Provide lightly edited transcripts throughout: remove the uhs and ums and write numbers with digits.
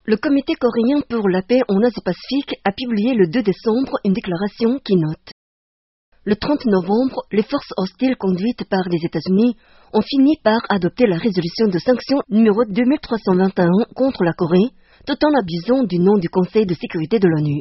Le Comité coréen pour la paix en Asie-Pacifique a publié le 2 décembre une déclaration qui note: le 30 novembre, les forces hostiles conduites par les États-Unis ont fini par adopter la résolution de sanctions numéro 2321 contre la Corée, tout en abusant du nom du Conseil de sécurité de l'ONU.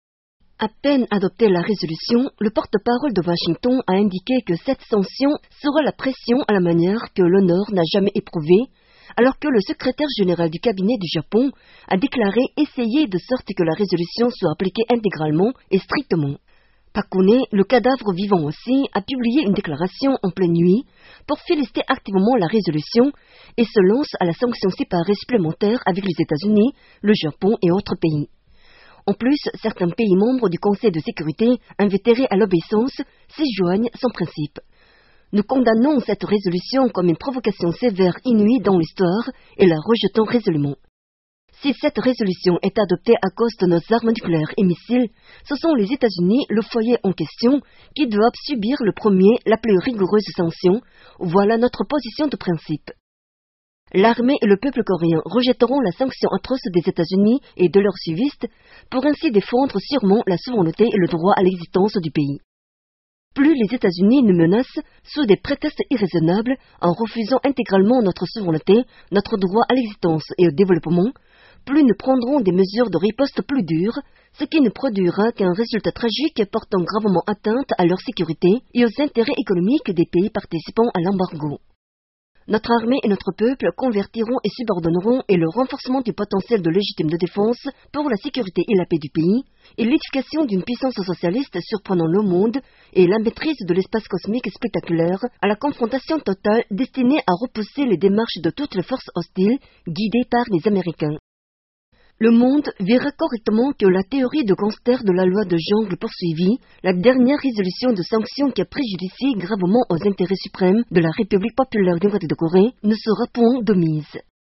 À peine adoptée la résolution, le porte-parole de Washington a indiqué que cette sanction sera la pression à la manière que le Nord n'a jamais éprouvée, alors que le secrétaire général du cabinet du Japon a déclaré essayer de sorte que la résolution soit appliquée intégralement et strictement. Park Geun-hye, le cadavre vivant aussi, a publié une déclaration en pleine nuit pour féliciter activement la résolution et se lance à la sanction séparée supplémentaire avec les États-Unis, le Japon et autres pays. En plus, certains pays membres du Conseil de sécurité, invétérés à l'obéissance, s'y joignent sans principe. Nous condamnons cette résolution comme une provocation sévère inouïe dans l'histoire et la rejetons résolument. Si cette résolution est adoptée à cause de nos armes nucléaires et missiles, ce sont les États-Unis, le foyer en question, qui doivent subir le premier, la plus rigoureuse sanction. Voilà notre position de principe. L'armée et le peuple coréen rejetteront la sanction atroce des États-Unis et de leurs suivistes pour ainsi défendre sûrement la souveraineté et le droit à l'existence du pays. Plus les États-Unis nous menacent sous des prétextes irraisonnables en refusant intégralement notre souveraineté, notre droit à l'existence et au développement, plus nous prendrons des mesures de riposte plus dures, ce qui ne produira qu'un résultat tragique portant gravement atteinte à leur sécurité et aux intérêts économiques des pays participants à l'embargo. Notre armée et notre peuple convertiront et subordonneront et le renforcement du potentiel de légitime de défense pour la sécurité et la paix du pays, et l'édification d'une puissance socialiste surprenant le monde et la maîtrise de l'espace cosmique spectaculaire à la confrontation totale destinée à repousser les démarches de toutes les forces hostiles guidées par les Américains. Le monde verra correctement que la théorie de gangster de la loi de jungle poursuivie, la dernière résolution de sanctions qui a préjudicié gravement aux intérêts suprêmes de la République populaire démocratique de Corée, ne sera point de mise.